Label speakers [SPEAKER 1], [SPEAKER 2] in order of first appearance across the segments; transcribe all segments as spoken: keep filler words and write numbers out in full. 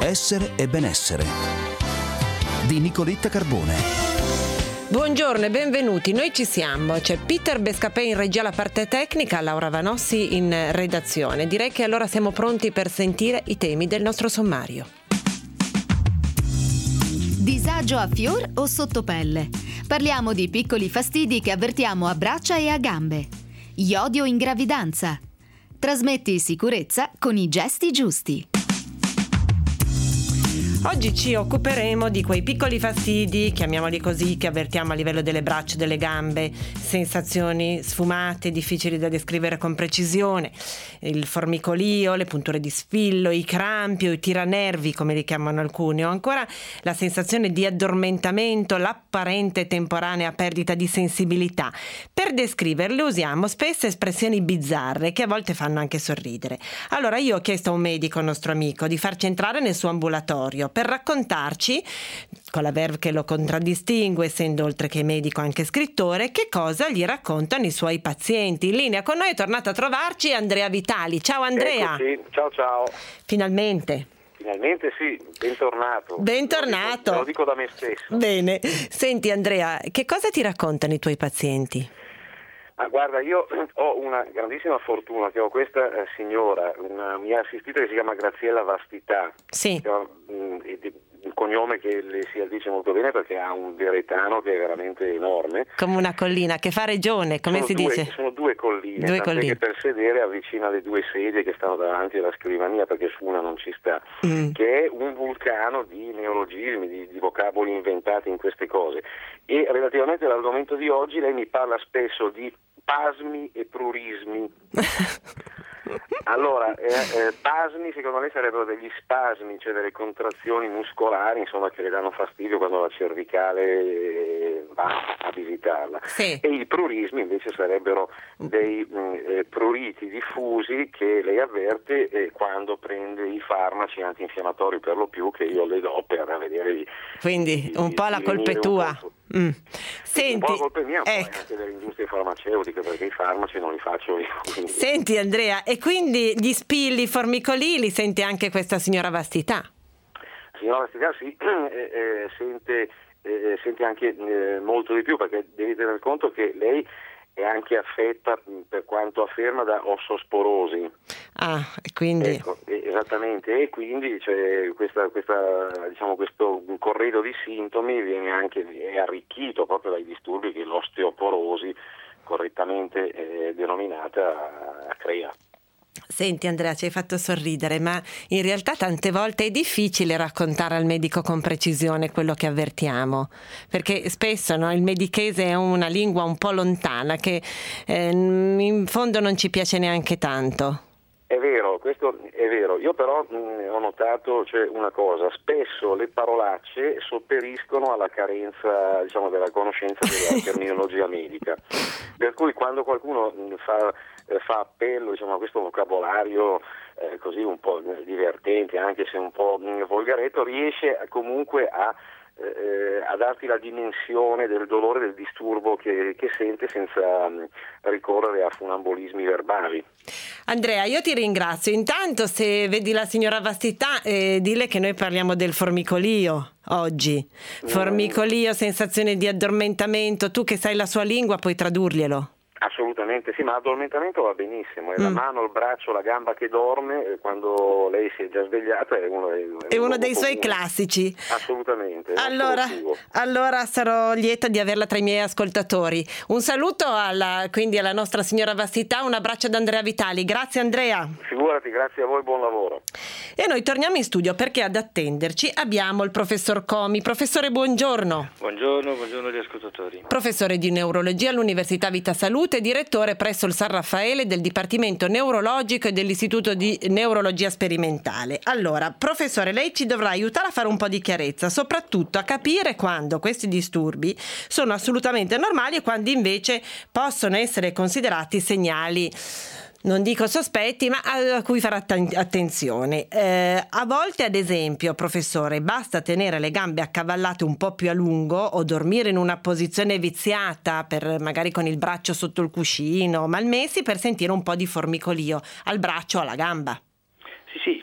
[SPEAKER 1] Essere e benessere di Nicoletta Carbone.
[SPEAKER 2] Buongiorno e benvenuti, noi ci siamo. C'è Peter Bescapè in regia alla parte tecnica, Laura Vanossi in redazione. Direi che allora siamo pronti per sentire i temi del nostro sommario.
[SPEAKER 3] Disagio a fior o sottopelle? Parliamo di piccoli fastidi che avvertiamo a braccia e a gambe. Iodio in gravidanza. Trasmetti sicurezza con i gesti giusti.
[SPEAKER 2] Oggi ci occuperemo di quei piccoli fastidi, chiamiamoli così, che avvertiamo a livello delle braccia e delle gambe, sensazioni sfumate, difficili da descrivere con precisione, il formicolio, le punture di sfillo, i crampi o i tiranervi come li chiamano alcuni, o ancora la sensazione di addormentamento, l'apparente temporanea perdita di sensibilità. Per descriverle usiamo spesso espressioni bizzarre che a volte fanno anche sorridere. Allora io ho chiesto a un medico, nostro amico, di farci entrare nel suo ambulatorio per raccontarci, con la verve che lo contraddistingue, essendo oltre che medico anche scrittore, che cosa gli raccontano i suoi pazienti. In linea con noi è tornato a trovarci Andrea Vitali. Ciao Andrea.
[SPEAKER 4] Eccoci. Ciao ciao.
[SPEAKER 2] Finalmente.
[SPEAKER 4] Finalmente sì, bentornato.
[SPEAKER 2] Bentornato.
[SPEAKER 4] Lo dico, lo dico da me stesso.
[SPEAKER 2] Bene. Senti Andrea, che cosa ti raccontano i tuoi pazienti?
[SPEAKER 4] Ma guarda, io ho una grandissima fortuna che ho questa eh, signora, una mia assistita che si chiama Graziella Vastità.
[SPEAKER 2] Sì.
[SPEAKER 4] Che ho, mh, un cognome che le si addice molto bene perché ha un diretano che è veramente enorme.
[SPEAKER 2] Come una collina, che fa regione, come
[SPEAKER 4] sono
[SPEAKER 2] si
[SPEAKER 4] due,
[SPEAKER 2] dice?
[SPEAKER 4] Sono due colline,
[SPEAKER 2] due
[SPEAKER 4] tant'è
[SPEAKER 2] colline.
[SPEAKER 4] che per sedere avvicina le due sedie che stanno davanti alla scrivania perché su una non ci sta, mm. che è un vulcano di neologismi, di, di vocaboli inventati in queste cose. E relativamente all'argomento di oggi lei mi parla spesso di pasmi e prurismi. Allora, eh, eh, pasmi secondo lei sarebbero degli spasmi, cioè delle contrazioni muscolari, insomma, che le danno fastidio quando la cervicale eh, va a visitarla.
[SPEAKER 2] Sì.
[SPEAKER 4] E i prurismi invece sarebbero dei mh, eh, pruriti diffusi che lei avverte eh, quando prende i farmaci antinfiammatori per lo più che io le do per vedere di,
[SPEAKER 2] quindi
[SPEAKER 4] di,
[SPEAKER 2] un po' la colpa è tua. Mm. Senti,
[SPEAKER 4] un po' la colpa è mia,
[SPEAKER 2] ecco.
[SPEAKER 4] Poi anche delle industrie farmaceutiche, perché i farmaci non li faccio io. Quindi.
[SPEAKER 2] Senti Andrea, e quindi gli spilli, i formicoli li sente anche questa signora Vastità?
[SPEAKER 4] La signora Vastità sì, eh, eh, sente, eh, sente anche eh, molto di più, perché devi tener conto che lei è anche affetta, per quanto afferma, da ossosporosi.
[SPEAKER 2] Ah, e quindi...
[SPEAKER 4] Ecco, esattamente, e quindi cioè, questa, questa, diciamo, questo corredo di sintomi viene anche è arricchito proprio dai disturbi che l'osteoporosi, correttamente eh, denominata, crea.
[SPEAKER 2] Senti Andrea, ci hai fatto sorridere, ma in realtà tante volte è difficile raccontare al medico con precisione quello che avvertiamo, perché spesso no, il medichese è una lingua un po' lontana che eh, in fondo non ci piace neanche tanto.
[SPEAKER 4] È vero, questo è vero. Io però mh, ho notato cioè, una cosa, spesso le parolacce sopperiscono alla carenza, diciamo, della conoscenza della terminologia medica. Per cui quando qualcuno mh, fa, eh, fa appello, diciamo, a questo vocabolario eh, così un po' divertente, anche se un po' mh, volgaretto, riesce comunque a Eh, a darti la dimensione del dolore, del disturbo che, che sente senza um, ricorrere a funambolismi verbali.
[SPEAKER 2] Andrea, io ti ringrazio. Intanto se vedi la signora Vastità, eh, dile che noi parliamo del formicolio oggi. Formicolio, sensazione di addormentamento, tu che sai la sua lingua puoi tradurglielo.
[SPEAKER 4] Assolutamente sì, ma l'addormentamento va benissimo, è
[SPEAKER 2] mm.
[SPEAKER 4] la mano, il braccio, la gamba che dorme quando lei si è già svegliata, è uno, è,
[SPEAKER 2] è
[SPEAKER 4] uno
[SPEAKER 2] uno dei suoi
[SPEAKER 4] comune.
[SPEAKER 2] Classici.
[SPEAKER 4] Assolutamente.
[SPEAKER 2] Allora, allora sarò lieta di averla tra i miei ascoltatori. Un saluto alla, quindi alla nostra signora Vastità, un abbraccio ad Andrea Vitali. Grazie Andrea.
[SPEAKER 4] Figurati, grazie a voi, buon lavoro.
[SPEAKER 2] E noi torniamo in studio perché ad attenderci abbiamo il professor Comi. Professore, buongiorno.
[SPEAKER 5] Buongiorno, buongiorno agli ascoltatori.
[SPEAKER 2] Professore di neurologia all'Università Vita Salute, direttore presso il San Raffaele del Dipartimento Neurologico e dell'Istituto di Neurologia Sperimentale. Allora, professore, lei ci dovrà aiutare a fare un po' di chiarezza, soprattutto a capire quando questi disturbi sono assolutamente normali e quando invece possono essere considerati segnali, non dico sospetti, ma a cui fare att- attenzione. Eh, a volte, ad esempio, professore, basta tenere le gambe accavallate un po' più a lungo o dormire in una posizione viziata, per magari con il braccio sotto il cuscino, malmessi, per sentire un po' di formicolio al braccio o alla gamba.
[SPEAKER 5] Sì, sì,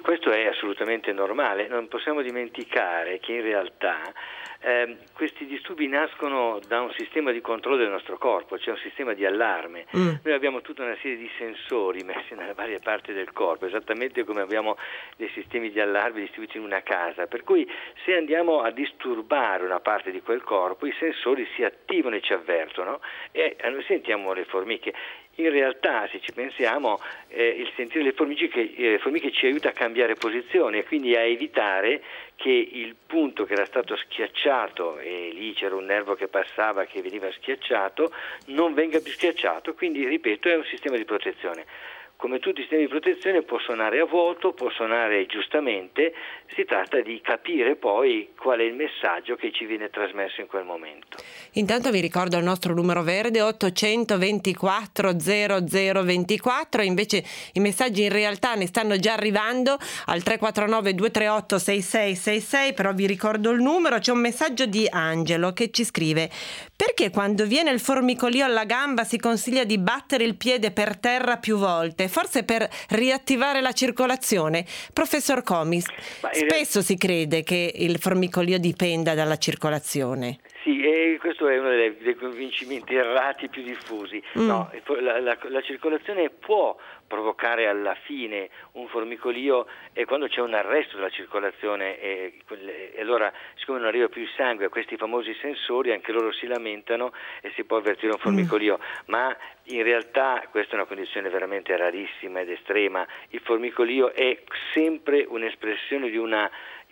[SPEAKER 5] questo è assolutamente normale. Non possiamo dimenticare che in realtà eh, questi disturbi nascono da un sistema di controllo del nostro corpo, cioè un sistema di allarme. Mm. Noi abbiamo tutta una serie di sensori messi nelle varie parti del corpo, esattamente come abbiamo dei sistemi di allarme distribuiti in una casa, per cui se andiamo a disturbare una parte di quel corpo, i sensori si attivano e ci avvertono e noi sentiamo le formiche. In realtà, se ci pensiamo, eh, il sentire le formiche, eh, le formiche ci aiuta a cambiare posizione e quindi a evitare che il punto che era stato schiacciato, e lì c'era un nervo che passava che veniva schiacciato, non venga più schiacciato, quindi ripeto è un sistema di protezione. Come tutti i sistemi di protezione può suonare a vuoto, può suonare giustamente, si tratta di capire poi qual è il messaggio che ci viene trasmesso in quel momento.
[SPEAKER 2] Intanto vi ricordo il nostro numero verde ottocento ventiquattro zero zero ventiquattro, invece i messaggi in realtà ne stanno già arrivando al tre quattro nove due tre otto sei sei sei sei, però vi ricordo il numero. C'è un messaggio di Angelo che ci scrive: perché quando viene il formicolio alla gamba si consiglia di battere il piede per terra più volte? Forse per riattivare la circolazione? Professor Comi, spesso si crede che il formicolio dipenda dalla circolazione.
[SPEAKER 5] Sì, e questo è uno dei, dei convincimenti errati più diffusi. Mm. No, la, la, la circolazione può provocare alla fine un formicolio e quando c'è un arresto della circolazione e, e allora siccome non arriva più il sangue a questi famosi sensori anche loro si lamentano e si può avvertire un formicolio, mm. ma in realtà questa è una condizione veramente rarissima ed estrema. Il formicolio è sempre un'espressione di una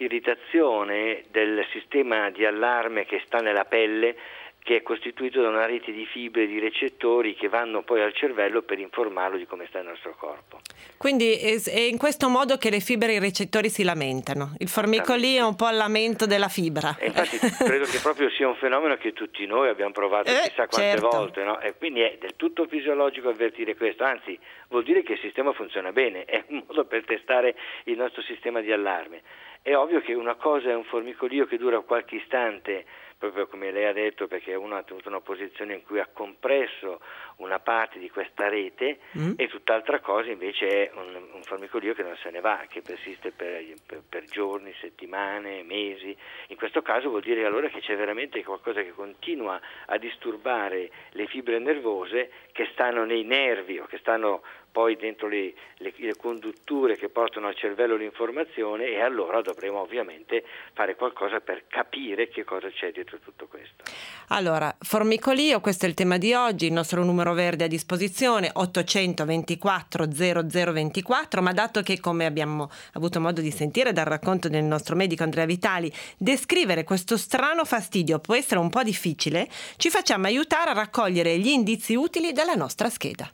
[SPEAKER 5] irritazione del sistema di allarme che sta nella pelle, che è costituito da una rete di fibre, di recettori che vanno poi al cervello per informarlo di come sta il nostro corpo.
[SPEAKER 2] Quindi è in questo modo che le fibre e i recettori si lamentano. Il formicolio è un po' il lamento della fibra.
[SPEAKER 5] E infatti credo che proprio sia un fenomeno che tutti noi abbiamo provato
[SPEAKER 2] eh,
[SPEAKER 5] chissà quante
[SPEAKER 2] certo.
[SPEAKER 5] volte, no? E quindi è del tutto fisiologico avvertire questo, anzi vuol dire che il sistema funziona bene, è un modo per testare il nostro sistema di allarme. È ovvio che una cosa è un formicolio che dura qualche istante, proprio come lei ha detto, perché uno ha tenuto una posizione in cui ha compresso una parte di questa rete mm. e tutt'altra cosa invece è un, un formicolio che non se ne va, che persiste per, per, per giorni, settimane, mesi. In questo caso vuol dire allora che c'è veramente qualcosa che continua a disturbare le fibre nervose che stanno nei nervi o che stanno poi dentro le, le, le condutture che portano al cervello l'informazione e allora dovremo ovviamente fare qualcosa per capire che cosa c'è dietro tutto questo.
[SPEAKER 2] Allora, formicolio, questo è il tema di oggi, il nostro numero verde a disposizione ottocento ventiquattro zero zero ventiquattro, ma dato che, come abbiamo avuto modo di sentire dal racconto del nostro medico Andrea Vitali, descrivere questo strano fastidio può essere un po' difficile, ci facciamo aiutare a raccogliere gli indizi utili dalla nostra scheda.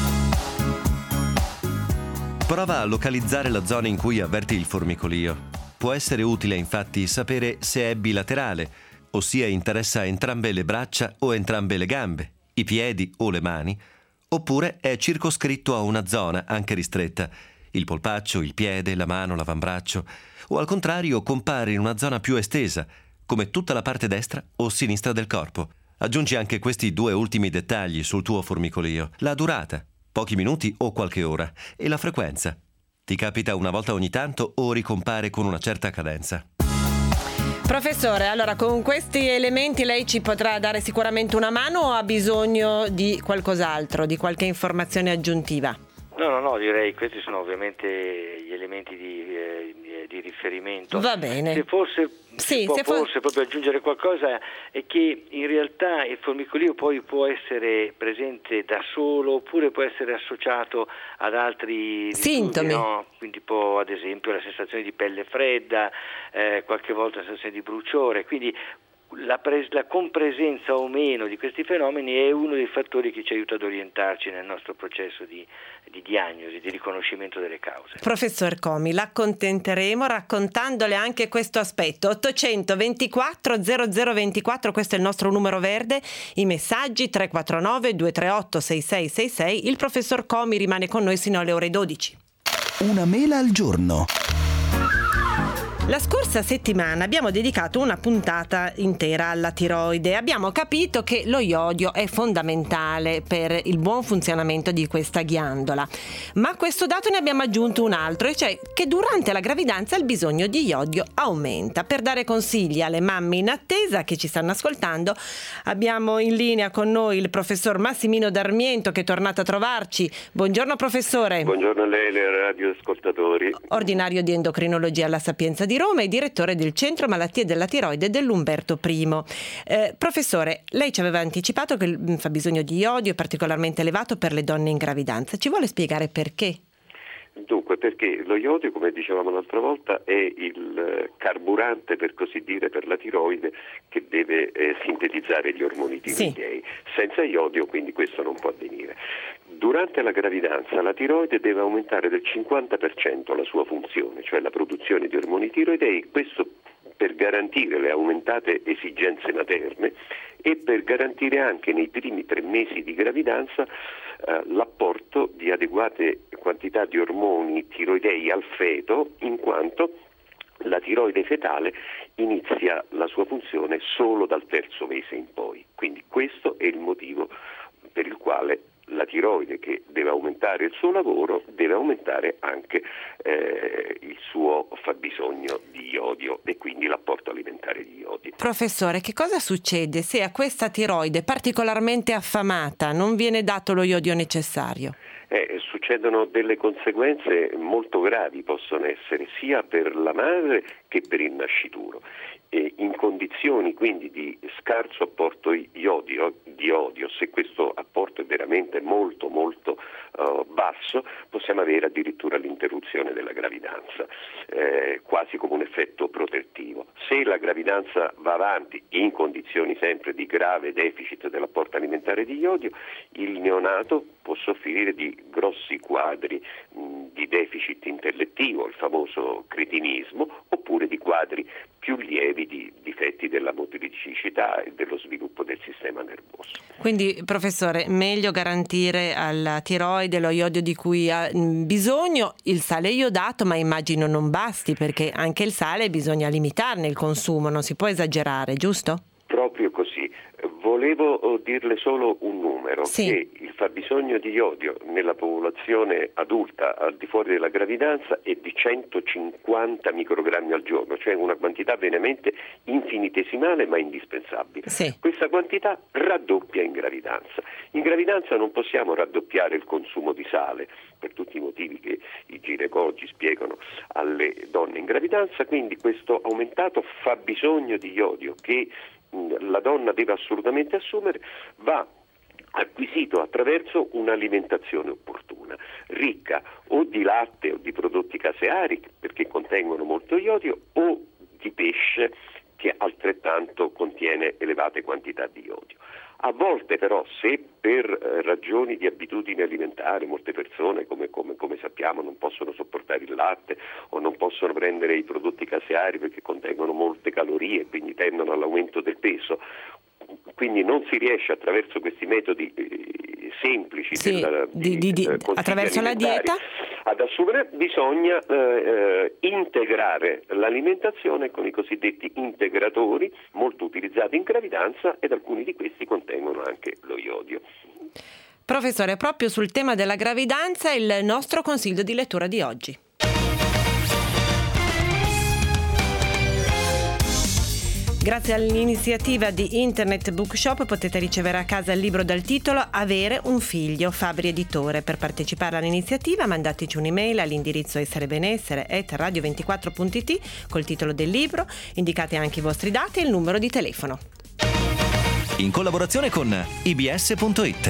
[SPEAKER 1] Prova a localizzare la zona in cui avverti il formicolio. Può essere utile infatti sapere se è bilaterale, ossia interessa entrambe le braccia o entrambe le gambe, i piedi o le mani, oppure è circoscritto a una zona anche ristretta, il polpaccio, il piede, la mano, l'avambraccio, o al contrario compare in una zona più estesa, come tutta la parte destra o sinistra del corpo. Aggiungi anche questi due ultimi dettagli sul tuo formicolio: la durata, pochi minuti o qualche ora, e la frequenza. Ti capita una volta ogni tanto o ricompare con una certa cadenza?
[SPEAKER 2] Professore, allora con questi elementi lei ci potrà dare sicuramente una mano o ha bisogno di qualcos'altro, di qualche informazione aggiuntiva?
[SPEAKER 5] No, no, no, direi questi sono ovviamente gli elementi di, eh, di riferimento.
[SPEAKER 2] Va bene.
[SPEAKER 5] Se forse
[SPEAKER 2] sì,
[SPEAKER 5] si può
[SPEAKER 2] se
[SPEAKER 5] forse
[SPEAKER 2] for...
[SPEAKER 5] proprio aggiungere qualcosa è che in realtà il formicolio poi può essere presente da solo oppure può essere associato ad altri
[SPEAKER 2] sintomi,
[SPEAKER 5] no? Quindi può, ad esempio, la sensazione di pelle fredda, eh, qualche volta la sensazione di bruciore, quindi La, pres- la compresenza o meno di questi fenomeni è uno dei fattori che ci aiuta ad orientarci nel nostro processo di, di diagnosi, di riconoscimento delle cause.
[SPEAKER 2] Professor Comi, l'accontenteremo raccontandole anche questo aspetto. ottocento ventiquattro zero zero ventiquattro, questo è il nostro numero verde, i messaggi tre quattro nove due tre otto sei sei sei sei. Il professor Comi rimane con noi sino alle ore dodici.
[SPEAKER 6] Una mela al giorno.
[SPEAKER 2] La scorsa settimana abbiamo dedicato una puntata intera alla tiroide. Abbiamo capito che lo iodio è fondamentale per il buon funzionamento di questa ghiandola. Ma a questo dato ne abbiamo aggiunto un altro, e cioè che durante la gravidanza il bisogno di iodio aumenta. Per dare consigli alle mamme in attesa che ci stanno ascoltando, abbiamo in linea con noi il professor Massimino D'Armiento, che è tornato a trovarci. Buongiorno professore.
[SPEAKER 6] Buongiorno a lei e ai radioascoltatori.
[SPEAKER 2] Ordinario di endocrinologia alla Sapienza di Roma e direttore del Centro Malattie della Tiroide dell'Umberto I. Eh, professore, lei ci aveva anticipato che il fabbisogno di iodio è particolarmente elevato per le donne in gravidanza. Ci vuole spiegare perché?
[SPEAKER 6] Dunque, perché lo iodio, come dicevamo l'altra volta, è il carburante, per così dire, per la tiroide, che deve eh, sintetizzare gli ormoni tiroidei. Sì. Senza iodio, quindi, questo non può avvenire. Durante la gravidanza la tiroide deve aumentare del cinquanta per cento la sua funzione, cioè la produzione di ormoni tiroidei, questo per garantire le aumentate esigenze materne e per garantire anche nei primi tre mesi di gravidanza eh, l'apporto di adeguate quantità di ormoni tiroidei al feto, in quanto la tiroide fetale inizia la sua funzione solo dal terzo mese in poi. Quindi questo è il motivo per il quale la tiroide, che deve aumentare il suo lavoro, deve aumentare anche eh, il suo fabbisogno di iodio e quindi l'apporto alimentare di iodio.
[SPEAKER 2] Professore, che cosa succede se a questa tiroide particolarmente affamata non viene dato lo iodio necessario?
[SPEAKER 6] Eh, succedono delle conseguenze molto gravi, possono essere sia per la madre che per il nascituro. E in condizioni quindi di scarso apporto iodio, di iodio, se questo apporto è veramente molto molto uh, basso, possiamo avere addirittura l'interruzione della gravidanza, eh, quasi come un effetto protettivo. Se la gravidanza va avanti in condizioni sempre di grave deficit dell'apporto alimentare di iodio, il neonato può soffrire di grossi quadri mh, di deficit intellettivo, il famoso cretinismo, oppure di quadri più lievi di difetti della motricità e dello sviluppo del sistema nervoso.
[SPEAKER 2] Quindi, professore, meglio garantire alla tiroide lo iodio di cui ha bisogno, il sale iodato, ma immagino non basti, perché anche il sale bisogna limitarne il consumo, non si può esagerare, giusto?
[SPEAKER 6] Proprio così. Volevo dirle solo un numero,
[SPEAKER 2] sì.
[SPEAKER 6] Che il fabbisogno di iodio nella popolazione adulta al di fuori della gravidanza è di centocinquanta microgrammi al giorno, cioè una quantità veramente infinitesimale ma indispensabile.
[SPEAKER 2] Sì.
[SPEAKER 6] Questa quantità raddoppia in gravidanza. In gravidanza non possiamo raddoppiare il consumo di sale, per tutti i motivi che i ginecologi spiegano alle donne in gravidanza, quindi questo aumentato fabbisogno di iodio che la donna deve assolutamente assumere va acquisito attraverso un'alimentazione opportuna, ricca o di latte o di prodotti caseari, perché contengono molto iodio, o di pesce, che altrettanto contiene elevate quantità di iodio. A volte però, se per eh, ragioni di abitudini alimentari molte persone, come, come, come sappiamo, non possono sopportare il latte o non possono prendere i prodotti caseari perché contengono molte calorie e quindi tendono all'aumento del peso, quindi non si riesce attraverso questi metodi eh, semplici
[SPEAKER 2] sì,
[SPEAKER 6] della,
[SPEAKER 2] di,
[SPEAKER 6] di,
[SPEAKER 2] di,
[SPEAKER 6] eh,
[SPEAKER 2] attraverso la dieta
[SPEAKER 6] ad assumere, bisogna eh, eh, integrare l'alimentazione con i cosiddetti integratori molto utilizzati in gravidanza, ed alcuni di questi contengono anche lo iodio.
[SPEAKER 2] Professore, proprio sul tema della gravidanza il nostro consiglio di lettura di oggi. Grazie all'iniziativa di Internet Bookshop potete ricevere a casa il libro dal titolo Avere un figlio, Fabbri Editore. Per partecipare all'iniziativa mandateci un'email all'indirizzo esserebenessere chiocciola radio ventiquattro punto it col titolo del libro, indicate anche i vostri dati e il numero di telefono.
[SPEAKER 1] In collaborazione con i b s punto it.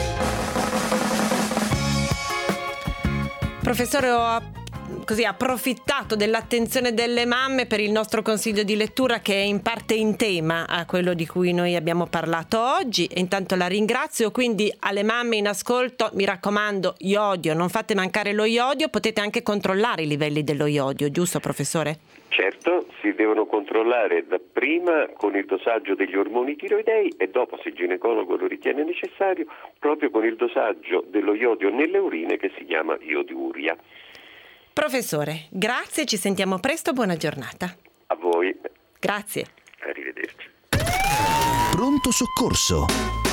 [SPEAKER 2] Professore, ho così approfittato dell'attenzione delle mamme per il nostro consiglio di lettura, che è in parte in tema a quello di cui noi abbiamo parlato oggi, e intanto la ringrazio. Quindi alle mamme in ascolto, mi raccomando, iodio, non fate mancare lo iodio. Potete anche controllare i livelli dello iodio, giusto professore?
[SPEAKER 6] Certo, si devono controllare dapprima con il dosaggio degli ormoni tiroidei e dopo, se il ginecologo lo ritiene necessario, proprio con il dosaggio dello iodio nelle urine, che si chiama iodiuria.
[SPEAKER 2] Professore, grazie, ci sentiamo presto, buona giornata.
[SPEAKER 6] A voi.
[SPEAKER 2] Grazie.
[SPEAKER 6] Arrivederci.
[SPEAKER 7] Pronto soccorso.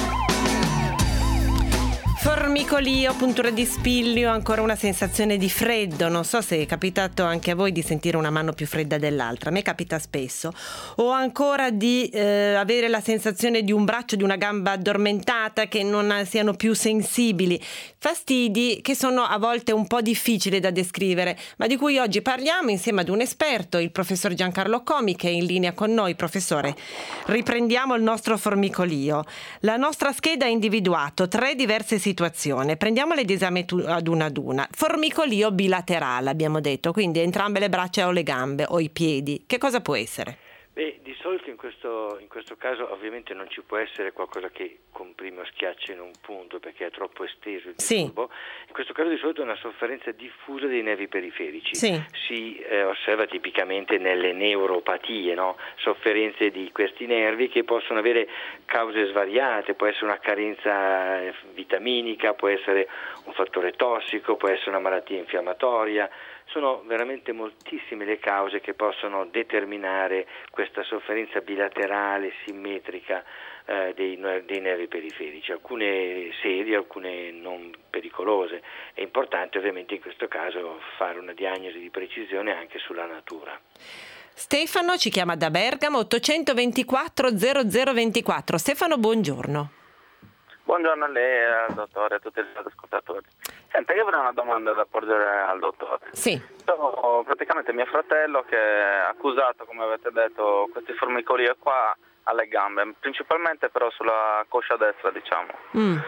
[SPEAKER 2] Formicolio, puntura di spiglio, ancora una sensazione di freddo. Non so se è capitato anche a voi di sentire una mano più fredda dell'altra. A me capita spesso. O ancora di eh, avere la sensazione di un braccio, di una gamba addormentata, che non siano più sensibili. Fastidi che sono a volte un po' difficili da descrivere, ma di cui oggi parliamo insieme ad un esperto, il professor Giancarlo Comi, che è in linea con noi. Professore, riprendiamo il nostro formicolio. La nostra scheda ha individuato tre diverse situazioni. Prendiamole d'esame ad una ad una. Formicolio bilaterale, abbiamo detto, quindi entrambe le braccia o le gambe o i piedi. Che cosa può essere?
[SPEAKER 5] Beh, di solito in questo, in questo caso ovviamente non ci può essere qualcosa che comprime o schiaccia in un punto perché è troppo esteso il disturbo. Sì. In questo caso di solito è una sofferenza diffusa dei nervi periferici.
[SPEAKER 2] Sì.
[SPEAKER 5] Si eh, osserva tipicamente nelle neuropatie, no? Sofferenze di questi nervi che possono avere cause svariate, può essere una carenza vitaminica, può essere un fattore tossico, può essere una malattia infiammatoria. Sono veramente moltissime le cause che possono determinare questa sofferenza bilaterale, simmetrica eh, dei, dei nervi periferici, alcune serie, alcune non pericolose. È importante ovviamente in questo caso fare una diagnosi di precisione anche sulla natura.
[SPEAKER 2] Stefano ci chiama da Bergamo, ottocentoventiquattro zero zero ventiquattro. Stefano, buongiorno.
[SPEAKER 8] Buongiorno a lei, al dottore e a tutti gli ascoltatori. Senta, io avrei una domanda da porgere al dottore.
[SPEAKER 2] Sì.
[SPEAKER 8] Sono praticamente mio fratello che è accusato, come avete detto, questi formicolii qua alle gambe, principalmente però sulla coscia destra, diciamo. Mm.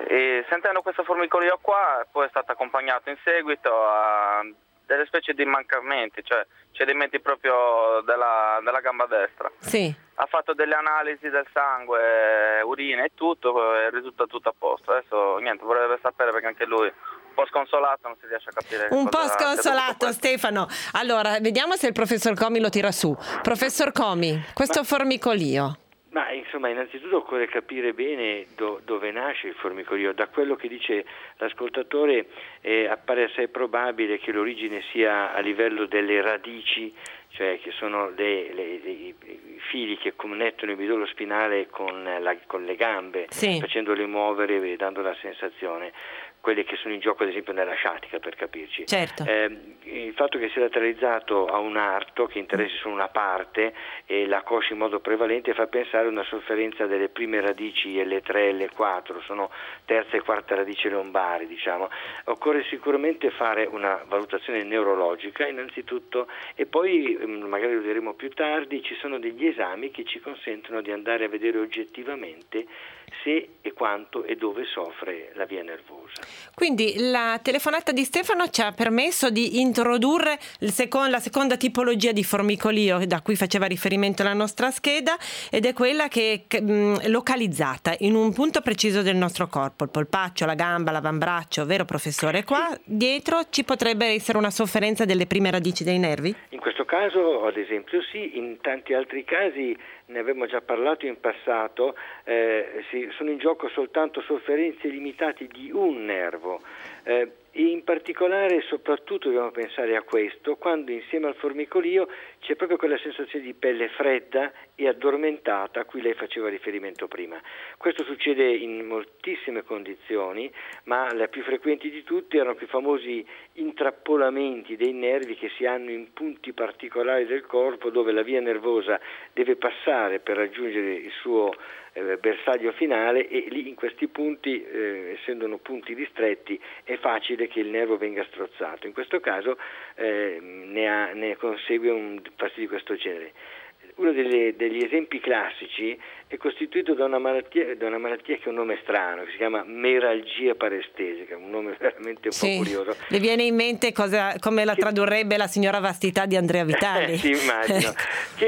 [SPEAKER 8] E sentendo questo formicolio qua, poi è stato accompagnato in seguito a delle specie di mancamenti, cioè cedimenti proprio della, della gamba destra.
[SPEAKER 2] Sì.
[SPEAKER 8] Ha fatto delle analisi del sangue, urina e tutto, e risulta tutto a posto. Adesso niente, vorrebbe sapere perché anche lui un po' sconsolato, non si riesce a capire.
[SPEAKER 2] Un po' sconsolato, Stefano. Allora, vediamo se il professor Comi lo tira su. Professor Comi, questo Ma... formicolio.
[SPEAKER 5] Ma insomma, innanzitutto occorre capire bene do, dove nasce il formicolio. Da quello che dice l'ascoltatore eh, appare assai probabile che l'origine sia a livello delle radici, cioè che sono le, le, le, i fili che connettono il midollo spinale con, la, con le gambe, sì, facendole muovere e dando la sensazione. Quelle che sono in gioco ad esempio nella sciatica, per capirci.
[SPEAKER 2] Certo.
[SPEAKER 5] Eh, il fatto che sia lateralizzato a un arto che interessi solo una parte e la coscia in modo prevalente fa pensare a una sofferenza delle prime radici L tre e L quattro, sono terza e quarta radice lombari, diciamo. Occorre sicuramente fare una valutazione neurologica innanzitutto e poi, magari lo diremo più tardi, ci sono degli esami che ci consentono di andare a vedere oggettivamente se e quanto e dove soffre la via nervosa.
[SPEAKER 2] Quindi la telefonata di Stefano ci ha permesso di introdurre il second, la seconda tipologia di formicolio da cui faceva riferimento la nostra scheda, ed è quella che è mh, localizzata in un punto preciso del nostro corpo, il polpaccio, la gamba, l'avambraccio, vero professore? Qua dietro ci potrebbe essere una sofferenza delle prime radici dei nervi?
[SPEAKER 5] In questo caso ad esempio sì, in tanti altri casi ne abbiamo già parlato in passato, eh, si, sono in gioco soltanto sofferenze limitate di un nervo. Eh, in particolare, soprattutto dobbiamo pensare a questo, quando insieme al formicolio c'è proprio quella sensazione di pelle fredda e addormentata a cui lei faceva riferimento prima. Questo succede in moltissime condizioni, ma le più frequenti di tutte erano i famosi intrappolamenti dei nervi che si hanno in punti particolari del corpo dove la via nervosa deve passare per raggiungere il suo eh, bersaglio finale, e lì in questi punti, eh, essendo punti ristretti, è facile che il nervo venga strozzato. In questo caso eh, ne, ha, ne consegue un fastidio di questo genere. Uno delle, degli esempi classici è costituito da una malattia, da una malattia che ha un nome strano, che si chiama meralgia parestesica, un nome veramente un
[SPEAKER 2] sì.
[SPEAKER 5] po' curioso.
[SPEAKER 2] Le viene in mente cosa, come la tradurrebbe la signora Vastità di Andrea Vitali?
[SPEAKER 5] Sì, immagino. che, che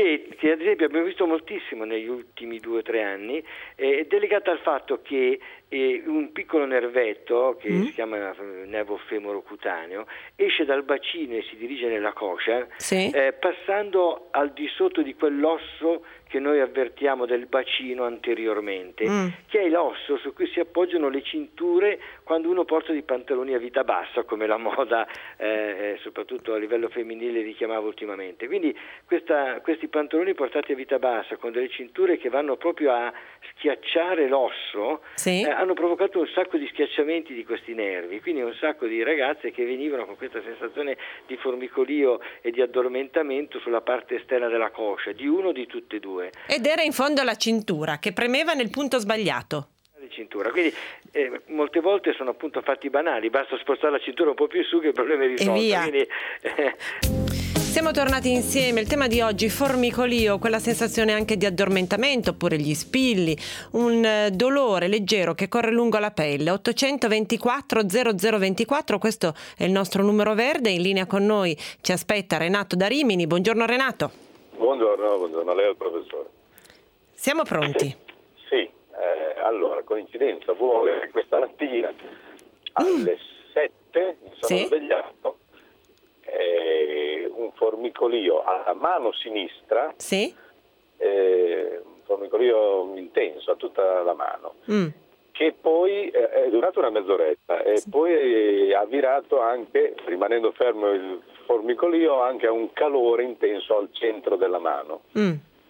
[SPEAKER 5] sì, ad esempio abbiamo visto moltissimo negli ultimi due o tre anni, eh, è legata al fatto che eh, un piccolo nervetto, che mm. si chiama nervo femorocutaneo, esce dal bacino e si dirige nella coscia, sì. eh, passando al di sotto di quell'osso che noi avvertiamo del bacino anteriormente, mm. che è l'osso su cui si appoggiano le cinture quando uno porta dei pantaloni a vita bassa, come la moda eh, soprattutto a livello femminile richiamava ultimamente. Quindi questa, questi pantaloni portati a vita bassa con delle cinture che vanno proprio a schiacciare l'osso, sì. eh, hanno provocato un sacco di schiacciamenti di questi nervi, quindi un sacco di ragazze che venivano con questa sensazione di formicolio e di addormentamento sulla parte esterna della coscia, di uno o di tutte e due.
[SPEAKER 2] Ed era in fondo alla cintura, che premeva nel punto sbagliato.
[SPEAKER 5] Cintura. Quindi eh, molte volte sono appunto fatti banali, basta spostare la cintura un po' più in su che il problema è risolto.
[SPEAKER 2] E via.
[SPEAKER 5] Quindi, eh.
[SPEAKER 2] Siamo tornati insieme, il tema di oggi formicolio, quella sensazione anche di addormentamento oppure gli spilli, un eh, dolore leggero che corre lungo la pelle. ottocentoventiquattro zero zero ventiquattro, questo è il nostro numero verde. In linea con noi ci aspetta Renato da Rimini. Buongiorno Renato.
[SPEAKER 9] Buongiorno, buongiorno a lei al professore.
[SPEAKER 2] Siamo pronti.
[SPEAKER 9] Sì. Eh, allora, coincidenza vuole che questa mattina alle mm. sette mi sono sì. svegliato, eh, un formicolio alla mano sinistra, sì. eh, un formicolio intenso a tutta la mano, mm. che poi eh, è durato una mezz'oretta e sì. poi ha virato anche, rimanendo fermo il formicolio, anche a un calore intenso al centro della mano.
[SPEAKER 2] Mm.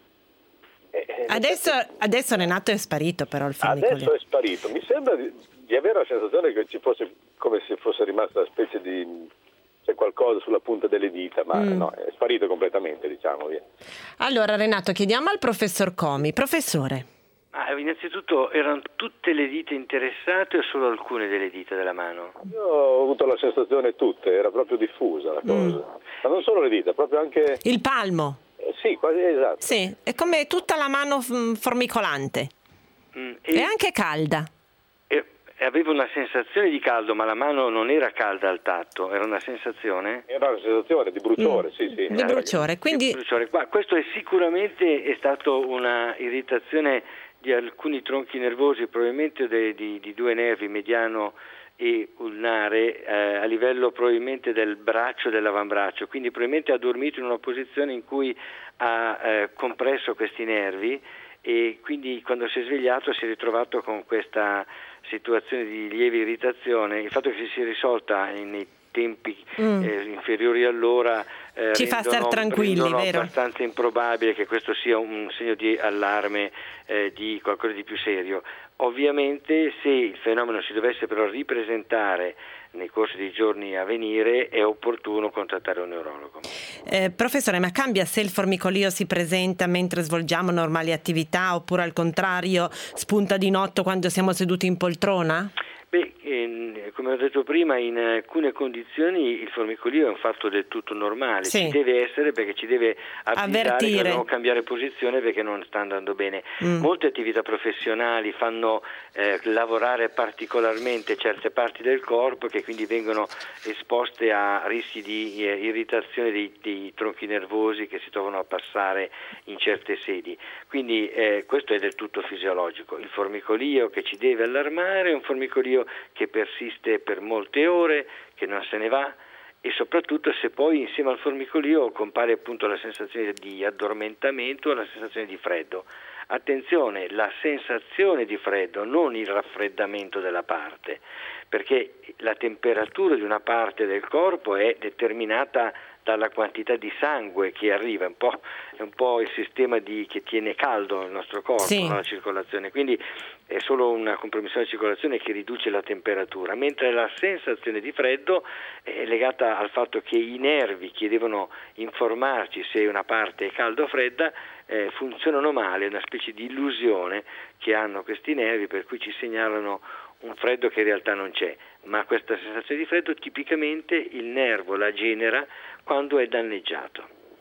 [SPEAKER 2] Adesso, adesso Renato è sparito però il formicolio.
[SPEAKER 9] Adesso è sparito, mi sembra di, di avere la sensazione che ci fosse come se fosse rimasta una specie di c'è qualcosa sulla punta delle dita, ma mm. no, è sparito completamente, diciamo. Via.
[SPEAKER 2] Allora Renato, chiediamo al professor Comi. Professore.
[SPEAKER 5] Ah, innanzitutto erano tutte le dita interessate o solo alcune delle dita della mano?
[SPEAKER 9] Io ho avuto la sensazione tutte, era proprio diffusa la cosa, mm. ma non solo le dita, proprio anche
[SPEAKER 2] il palmo.
[SPEAKER 9] Sì, quasi esatto.
[SPEAKER 2] Sì, è come tutta la mano formicolante. Mm, e, e anche calda.
[SPEAKER 5] E, e avevo una sensazione di caldo, ma la mano non era calda al tatto, era una sensazione?
[SPEAKER 9] Era una sensazione di bruciore, mm. sì, sì.
[SPEAKER 2] Di bruciore, quindi...
[SPEAKER 5] Di bruciore. Qua, questo è sicuramente è stato una irritazione di alcuni tronchi nervosi, probabilmente de, di, di due nervi, mediano e ulnare, eh, a livello probabilmente del braccio e dell'avambraccio, quindi probabilmente ha dormito in una posizione in cui ha eh, compresso questi nervi e quindi quando si è svegliato si è ritrovato con questa situazione di lieve irritazione. Il fatto che si sia risolta nei tempi mm. eh, inferiori all'ora eh,
[SPEAKER 2] ci fa stare tranquilli, vero?
[SPEAKER 5] È abbastanza improbabile che questo sia un segno di allarme eh, di qualcosa di più serio. Ovviamente se il fenomeno si dovesse però ripresentare nei corsi dei giorni a venire è opportuno contattare un neurologo.
[SPEAKER 2] Eh, professore, ma cambia se il formicolio si presenta mentre svolgiamo normali attività oppure al contrario spunta di notte quando siamo seduti in poltrona?
[SPEAKER 5] Beh, eh, come ho detto prima, in alcune condizioni il formicolio è un fatto del tutto normale, sì. ci deve essere perché ci deve avvisare che dobbiamo cambiare posizione perché non sta andando bene. Mm. Molte attività professionali fanno eh, lavorare particolarmente certe parti del corpo che quindi vengono esposte a rischi di eh, irritazione dei, dei tronchi nervosi che si trovano a passare in certe sedi. Quindi eh, questo è del tutto fisiologico. Il formicolio che ci deve allarmare è un formicolio che persiste per molte ore, che non se ne va e soprattutto se poi insieme al formicolio compare appunto la sensazione di addormentamento e la sensazione di freddo. Attenzione, la sensazione di freddo, non il raffreddamento della parte, perché la temperatura di una parte del corpo è determinata dalla quantità di sangue che arriva, un po', è un po' il sistema di, che tiene caldo il nostro corpo, sì. no? La circolazione, quindi è solo una compromissione di circolazione che riduce la temperatura, mentre la sensazione di freddo è legata al fatto che i nervi che devono informarci se una parte è calda o fredda eh, funzionano male, è una specie di illusione che hanno questi nervi per cui ci segnalano un freddo che in realtà non c'è, ma questa sensazione di freddo tipicamente il nervo la genera quando è danneggiato.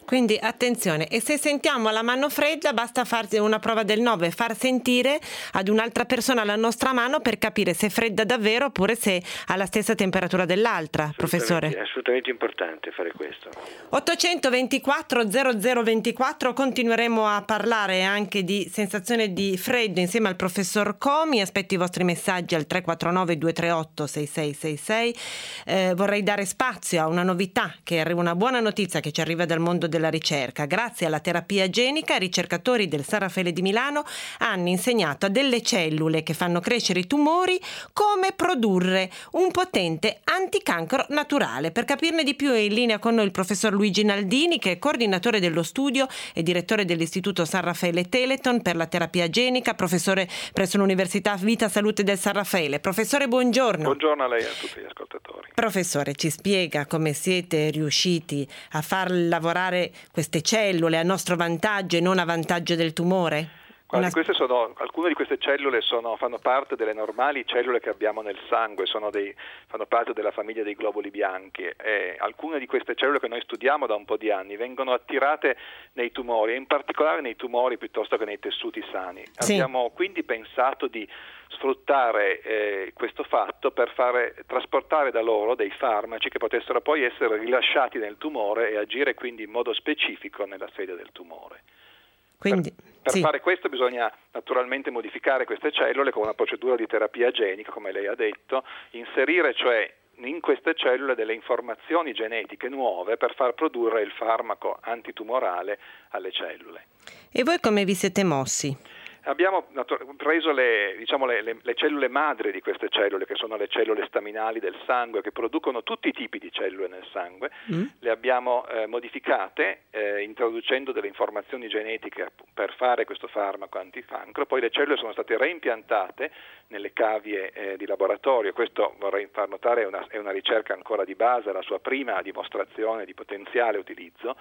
[SPEAKER 2] Quindi attenzione, e se sentiamo la mano fredda basta farsi una prova del nove, far sentire ad un'altra persona la nostra mano per capire se è fredda davvero oppure se ha la stessa temperatura dell'altra, professore.
[SPEAKER 5] È assolutamente importante fare questo.
[SPEAKER 2] ottocentoventiquattro zero zero ventiquattro, continueremo a parlare anche di sensazione di freddo insieme al professor Comi. Aspetto i vostri messaggi al tre quattro nove due tre otto sei sei sei sei. Eh, vorrei dare spazio a una novità, che arriva, una buona notizia che ci arriva dal mondo della ricerca. Grazie alla terapia genica, i ricercatori del San Raffaele di Milano hanno insegnato a delle cellule che fanno crescere i tumori come produrre un potente anticancro naturale. Per capirne di più è in linea con noi il professor Luigi Naldini, che è coordinatore dello studio e direttore dell'Istituto San Raffaele Teleton per la terapia genica, professore presso l'Università Vita Salute del San Raffaele. Professore, buongiorno.
[SPEAKER 10] Buongiorno a lei e a tutti gli ascoltatori.
[SPEAKER 2] Professore, ci spiega come siete riusciti a far lavorare queste cellule a nostro vantaggio e non a vantaggio del tumore?
[SPEAKER 10] Una... Queste sono, alcune di queste cellule sono, fanno parte delle normali cellule che abbiamo nel sangue, sono dei, fanno parte della famiglia dei globuli bianchi, e alcune di queste cellule che noi studiamo da un po' di anni vengono attirate nei tumori, e in particolare nei tumori piuttosto che nei tessuti sani. Sì. Abbiamo quindi pensato di sfruttare eh, questo fatto per fare trasportare da loro dei farmaci che potessero poi essere rilasciati nel tumore e agire quindi in modo specifico nella sede del tumore.
[SPEAKER 2] Quindi,
[SPEAKER 10] per per
[SPEAKER 2] sì.
[SPEAKER 10] fare questo bisogna naturalmente modificare queste cellule con una procedura di terapia genica, come lei ha detto, inserire cioè in queste cellule delle informazioni genetiche nuove per far produrre il farmaco antitumorale alle cellule.
[SPEAKER 2] E voi come vi siete mossi?
[SPEAKER 10] Abbiamo preso le, diciamo, le, le, le cellule madri di queste cellule, che sono le cellule staminali del sangue, che producono tutti i tipi di cellule nel sangue, mm. le abbiamo eh, modificate eh, introducendo delle informazioni genetiche per fare questo farmaco anticancro, poi le cellule sono state reimpiantate nelle cavie eh, di laboratorio. Questo vorrei far notare è una, è una ricerca ancora di base, la sua prima dimostrazione di potenziale utilizzo,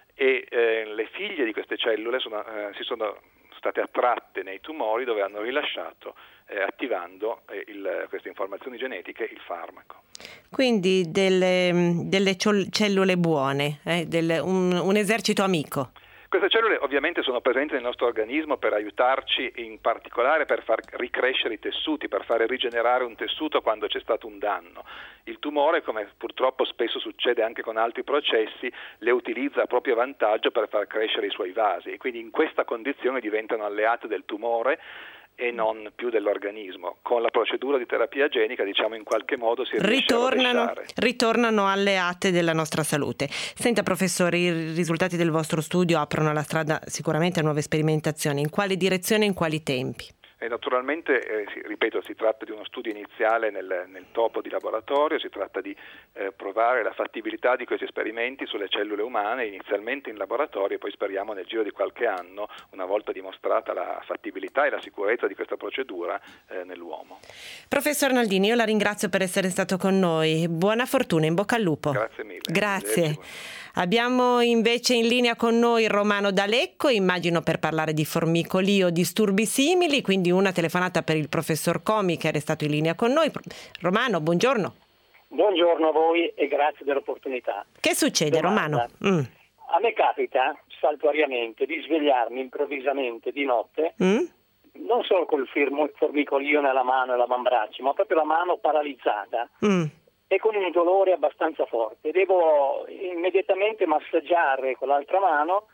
[SPEAKER 10] e eh, le figlie di queste cellule sono, eh, si sono state attratte nei tumori dove hanno rilasciato, eh, attivando eh, il, queste informazioni genetiche, il farmaco.
[SPEAKER 2] Quindi delle, delle cellule buone, eh, del, un, un esercito amico.
[SPEAKER 10] Queste cellule ovviamente sono presenti nel nostro organismo per aiutarci, in particolare per far ricrescere i tessuti, per fare rigenerare un tessuto quando c'è stato un danno. Il tumore, come purtroppo spesso succede anche con altri processi, le utilizza a proprio vantaggio per far crescere i suoi vasi, e quindi in questa condizione diventano alleate del tumore e non più dell'organismo. Con la procedura di terapia genica, diciamo, in qualche modo si
[SPEAKER 2] ritornano,
[SPEAKER 10] riesce a
[SPEAKER 2] ritornano alleate della nostra salute. Senta, professore, i risultati del vostro studio aprono la strada sicuramente a nuove sperimentazioni. In quale direzione e in quali tempi?
[SPEAKER 10] E naturalmente, eh, sì, ripeto, si tratta di uno studio iniziale nel, nel topo di laboratorio, si tratta di eh, provare la fattibilità di questi esperimenti sulle cellule umane, inizialmente in laboratorio, e poi speriamo nel giro di qualche anno, una volta dimostrata la fattibilità e la sicurezza di questa procedura, eh, nell'uomo.
[SPEAKER 2] Professor Naldini, io la ringrazio per essere stato con noi. Buona fortuna, in bocca al lupo.
[SPEAKER 10] Grazie mille.
[SPEAKER 2] Grazie. Abbiamo invece in linea con noi Romano D'Alecco, immagino per parlare di formicoli o disturbi simili, quindi una telefonata per il professor Comi, che è restato in linea con noi. Romano, buongiorno.
[SPEAKER 11] Buongiorno a voi e grazie dell'opportunità.
[SPEAKER 2] Che succede,
[SPEAKER 11] Domanda.
[SPEAKER 2] Romano? Mm.
[SPEAKER 11] A me capita saltuariamente di svegliarmi improvvisamente di notte, mm? non solo col formicolio nella mano e l'avambraccio, ma proprio la mano paralizzata. Mm. E con un dolore abbastanza forte. Devo immediatamente massaggiare con l'altra mano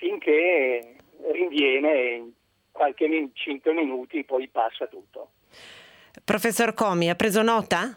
[SPEAKER 11] finché rinviene, in qualche min- cinque minuti poi passa tutto.
[SPEAKER 2] Professor Comi, ha preso nota?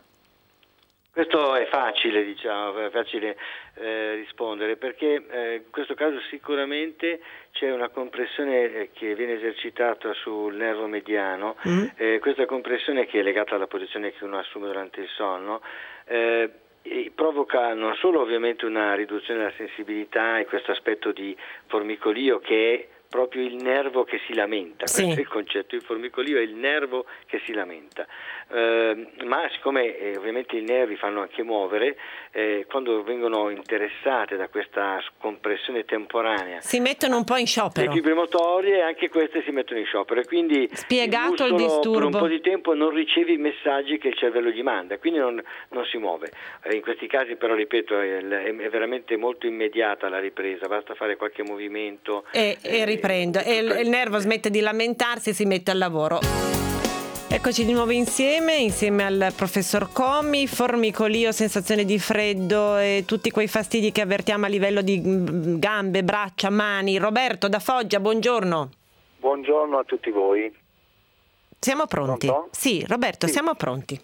[SPEAKER 5] Questo è facile, diciamo, è facile eh, rispondere, perché eh, in questo caso sicuramente c'è una compressione che viene esercitata sul nervo mediano, mm. eh, questa compressione, che è legata alla posizione che uno assume durante il sonno, eh, e provoca non solo ovviamente una riduzione della sensibilità e questo aspetto di formicolio che è proprio il nervo che si lamenta,
[SPEAKER 2] sì.
[SPEAKER 5] Questo è il concetto, il formicolio è il nervo che si lamenta, eh, ma siccome eh, ovviamente i nervi fanno anche muovere, eh, quando vengono interessate da questa scompressione temporanea
[SPEAKER 2] si mettono un po' in sciopero,
[SPEAKER 5] le fibre motorie, anche queste si mettono in sciopero, e quindi
[SPEAKER 2] spiegato
[SPEAKER 5] il,
[SPEAKER 2] il disturbo,
[SPEAKER 5] per un po' di tempo non riceve i messaggi che il cervello gli manda, quindi non, non si muove. Eh, in questi casi però, ripeto, è, è veramente molto immediata la ripresa, basta fare qualche movimento
[SPEAKER 2] e, e riprende, e il, il nervo smette di lamentarsi e si mette al lavoro. Eccoci di nuovo insieme, insieme al professor Comi. Formicolio, sensazione di freddo e tutti quei fastidi che avvertiamo a livello di gambe, braccia, mani. Roberto da Foggia, buongiorno.
[SPEAKER 9] Buongiorno a tutti voi.
[SPEAKER 2] Siamo pronti?
[SPEAKER 9] Pronto?
[SPEAKER 2] Sì, Roberto,
[SPEAKER 9] sì.
[SPEAKER 2] siamo pronti.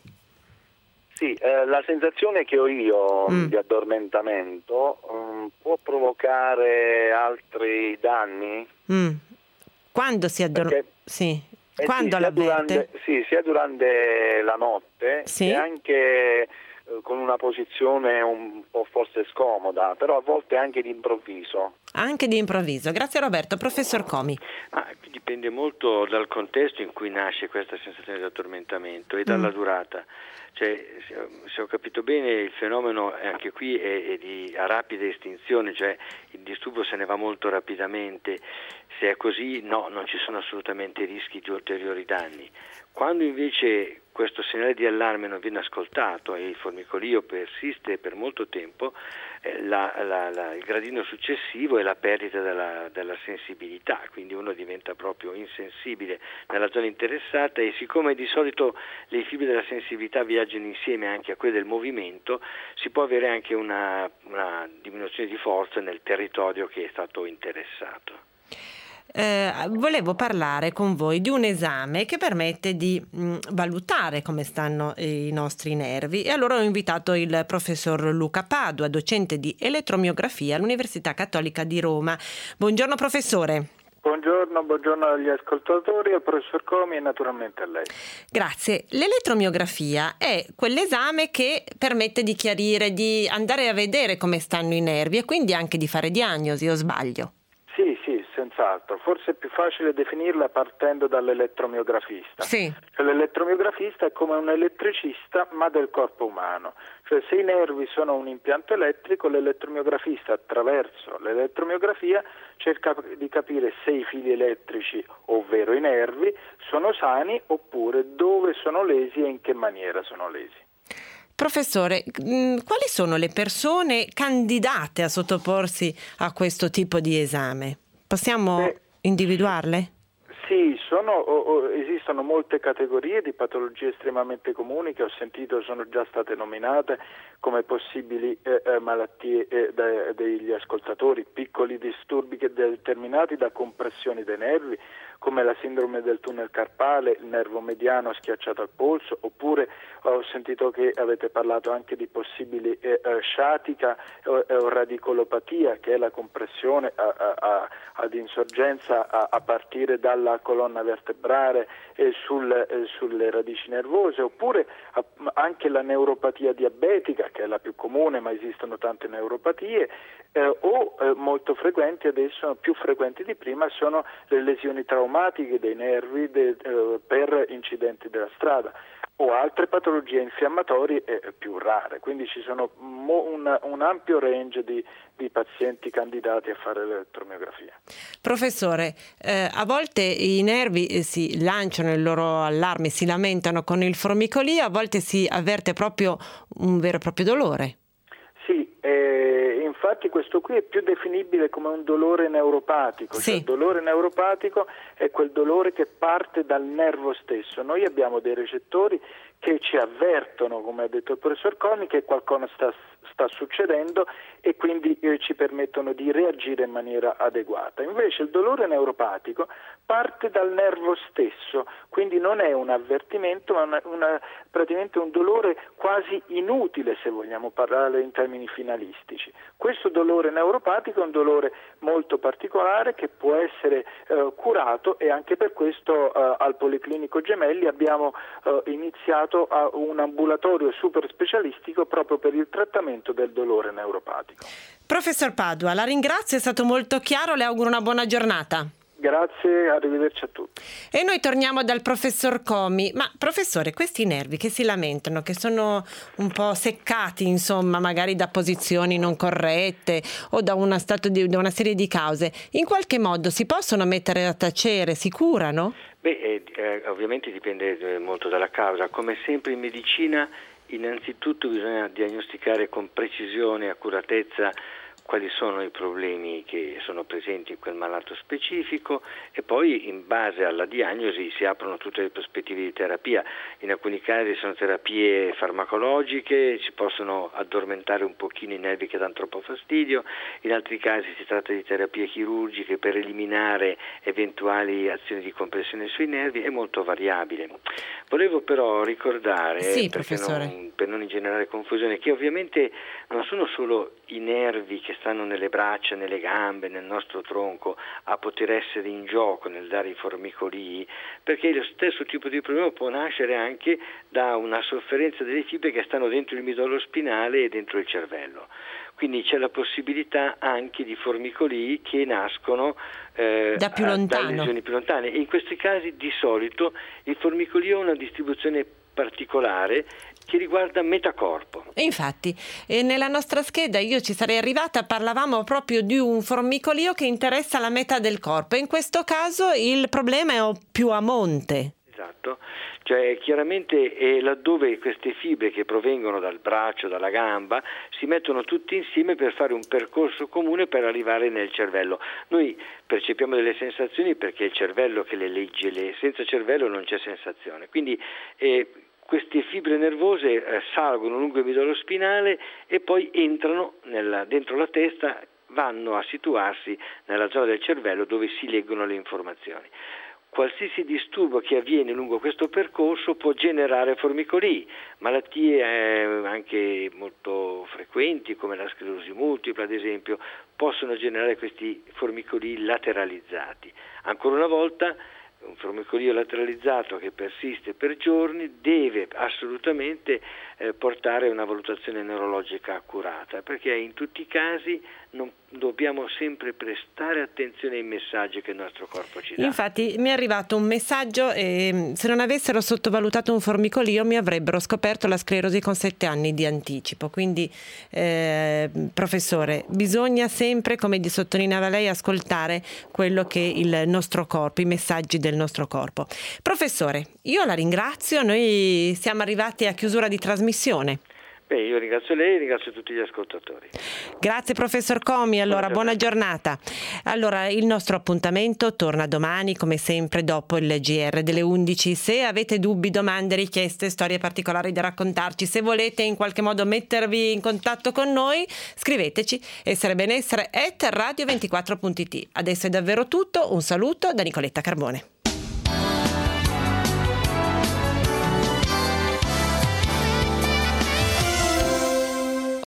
[SPEAKER 9] Sì, eh, la sensazione che ho io
[SPEAKER 2] Mm.
[SPEAKER 9] di addormentamento um, può provocare altri danni?
[SPEAKER 2] Mm. Quando si addormenta? Sì.
[SPEAKER 9] Eh
[SPEAKER 2] Quando
[SPEAKER 9] sì,
[SPEAKER 2] l'avverte?
[SPEAKER 9] sia durante, sì, sia durante la notte,
[SPEAKER 2] Sì.
[SPEAKER 9] e anche eh, con una posizione un po' forse scomoda, però a volte anche d'improvviso.
[SPEAKER 2] Anche di improvviso. Grazie Roberto. Professor Comi.
[SPEAKER 5] Ah, dipende molto dal contesto in cui nasce questa sensazione di addormentamento e dalla
[SPEAKER 2] Mm.
[SPEAKER 5] durata. Cioè, se, se ho capito bene, il fenomeno è anche qui è, è di a rapida estinzione, cioè il disturbo se ne va molto rapidamente. Se è così, no, non ci sono assolutamente rischi di ulteriori danni. Quando invece questo segnale di allarme non viene ascoltato e il formicolio persiste per molto tempo, eh, la, la, la, il gradino successivo è la perdita della, della sensibilità, quindi uno diventa proprio insensibile nella zona interessata, e siccome di solito le fibre della sensibilità viaggiano insieme anche a quelle del movimento, si può avere anche una, una diminuzione di forza nel territorio che è stato interessato.
[SPEAKER 2] Eh, volevo parlare con voi di un esame che permette di mh, valutare come stanno i nostri nervi, e allora ho invitato il professor Luca Padua, docente di elettromiografia all'Università Cattolica di Roma. Buongiorno professore.
[SPEAKER 12] Buongiorno, buongiorno agli ascoltatori, al professor Comi e naturalmente a lei.
[SPEAKER 2] Grazie. L'elettromiografia è quell'esame che permette di chiarire, di andare a vedere come stanno i nervi e quindi anche di fare diagnosi, o sbaglio?
[SPEAKER 12] Sì, sì, senz'altro. Forse è più facile definirla partendo dall'elettromiografista.
[SPEAKER 2] Sì.
[SPEAKER 12] Cioè, l'elettromiografista è come un elettricista, ma del corpo umano. Cioè, se i nervi sono un impianto elettrico, l'elettromiografista attraverso l'elettromiografia cerca di capire se i fili elettrici, ovvero i nervi, sono sani oppure dove sono lesi e in che maniera sono lesi.
[SPEAKER 2] Professore, quali sono le persone candidate a sottoporsi a questo tipo di esame? Possiamo Beh, individuarle?
[SPEAKER 12] Sì, sono, o, o, esistono molte categorie di patologie estremamente comuni che ho sentito sono già state nominate come possibili eh, eh, malattie eh, da, degli ascoltatori, piccoli disturbi che determinati da compressioni dei nervi, come la sindrome del tunnel carpale, il nervo mediano schiacciato al polso, oppure ho sentito che avete parlato anche di possibili eh, eh, sciatica o, o radicolopatia, che è la compressione a, a, a, ad insorgenza a, a partire dalla colonna vertebrale e sul, eh, sulle radici nervose, oppure a, anche la neuropatia diabetica, che è la più comune, ma esistono tante neuropatie, eh, o eh, molto frequenti adesso, più frequenti di prima, sono le lesioni traumatiche dei nervi de, eh, per incidenti della strada, o altre patologie infiammatorie eh, più rare. Quindi ci sono mo, un, un ampio range di, di pazienti candidati a fare l'elettromiografia.
[SPEAKER 2] Professore, eh, a volte i nervi si lanciano il loro allarme, si lamentano con il formicolio, a volte si avverte proprio un vero e proprio dolore.
[SPEAKER 12] Sì, eh, infatti questo qui è più definibile come un dolore neuropatico.
[SPEAKER 2] Sì.
[SPEAKER 12] Cioè, il dolore neuropatico è quel dolore che parte dal nervo stesso. Noi abbiamo dei recettori che ci avvertono, come ha detto il professor Comi, che qualcosa sta, sta succedendo e quindi eh, ci permettono di reagire in maniera adeguata. Invece il dolore neuropatico parte dal nervo stesso, quindi non è un avvertimento, ma una, una, praticamente un dolore quasi inutile, se vogliamo parlare in termini finalistici. Questo dolore neuropatico è un dolore molto particolare che può essere eh, curato, e anche per questo eh, al Policlinico Gemelli abbiamo eh, iniziato a un ambulatorio super specialistico proprio per il trattamento del dolore neuropatico.
[SPEAKER 2] Professor Padua, la ringrazio, è stato molto chiaro, le auguro una buona giornata.
[SPEAKER 12] Grazie, arrivederci a tutti.
[SPEAKER 2] E noi torniamo dal professor Comi. Ma professore, questi nervi che si lamentano, che sono un po' seccati, insomma, magari da posizioni non corrette o da una, stato di, da una serie di cause, in qualche modo si possono mettere a tacere, si curano?
[SPEAKER 5] Beh, eh, eh, ovviamente dipende eh, molto dalla causa. Come sempre in medicina, innanzitutto bisogna diagnosticare con precisione e accuratezza quali sono i problemi che sono presenti in quel malato specifico e poi in base alla diagnosi si aprono tutte le prospettive di terapia. In alcuni casi sono terapie farmacologiche, si possono addormentare un pochino i nervi che danno troppo fastidio, in altri casi si tratta di terapie chirurgiche per eliminare eventuali azioni di compressione sui nervi, è molto variabile. Volevo però ricordare,
[SPEAKER 2] sì,
[SPEAKER 5] perché non, per non generare confusione, che ovviamente non sono solo i nervi che stanno nelle braccia, nelle gambe, nel nostro tronco a poter essere in gioco nel dare i formicolii, perché lo stesso tipo di problema può nascere anche da una sofferenza delle fibre che stanno dentro il midollo spinale e dentro il cervello. Quindi c'è la possibilità anche di formicolii che nascono eh,
[SPEAKER 2] da più lontano.
[SPEAKER 5] da lesioni più lontane. E in questi casi di solito il formicolio ha una distribuzione particolare che riguarda metà corpo.
[SPEAKER 2] E infatti eh, nella nostra scheda io ci sarei arrivata, parlavamo proprio di un formicolio che interessa la metà del corpo, in questo caso il problema è più a monte.
[SPEAKER 5] Esatto, cioè chiaramente è laddove queste fibre che provengono dal braccio, dalla gamba, si mettono tutte insieme per fare un percorso comune per arrivare nel cervello. Noi percepiamo delle sensazioni perché è il cervello che le legge, le... senza cervello non c'è sensazione, quindi eh, queste fibre nervose eh, salgono lungo il midollo spinale e poi entrano nella, dentro la testa, vanno a situarsi nella zona del cervello dove si leggono le informazioni. Qualsiasi disturbo che avviene lungo questo percorso può generare formicolii, malattie eh, anche molto frequenti come la sclerosi multipla ad esempio possono generare questi formicolii lateralizzati. Ancora una volta un formicolio lateralizzato che persiste per giorni deve assolutamente eh, portare a una valutazione neurologica accurata, perché in tutti i casi non dobbiamo sempre prestare attenzione ai messaggi che il nostro corpo ci dà.
[SPEAKER 2] Infatti mi è arrivato un messaggio e se non avessero sottovalutato un formicolio mi avrebbero scoperto la sclerosi con sette anni di anticipo, quindi eh, professore, bisogna sempre, come sottolineava lei, ascoltare quello che il nostro corpo, i messaggi del nostro corpo. Professore, io la ringrazio, noi siamo arrivati a chiusura di trasmissione.
[SPEAKER 5] Beh, io ringrazio lei e ringrazio tutti gli ascoltatori.
[SPEAKER 2] Grazie professor Comi, allora buona giornata. Allora il nostro appuntamento torna domani come sempre dopo il G R delle undici. Se avete dubbi, domande, richieste, storie particolari da raccontarci, se volete in qualche modo mettervi in contatto con noi, scriveteci essere benessere at radio ventiquattro punto it. Adesso è davvero tutto, un saluto da Nicoletta Carbone.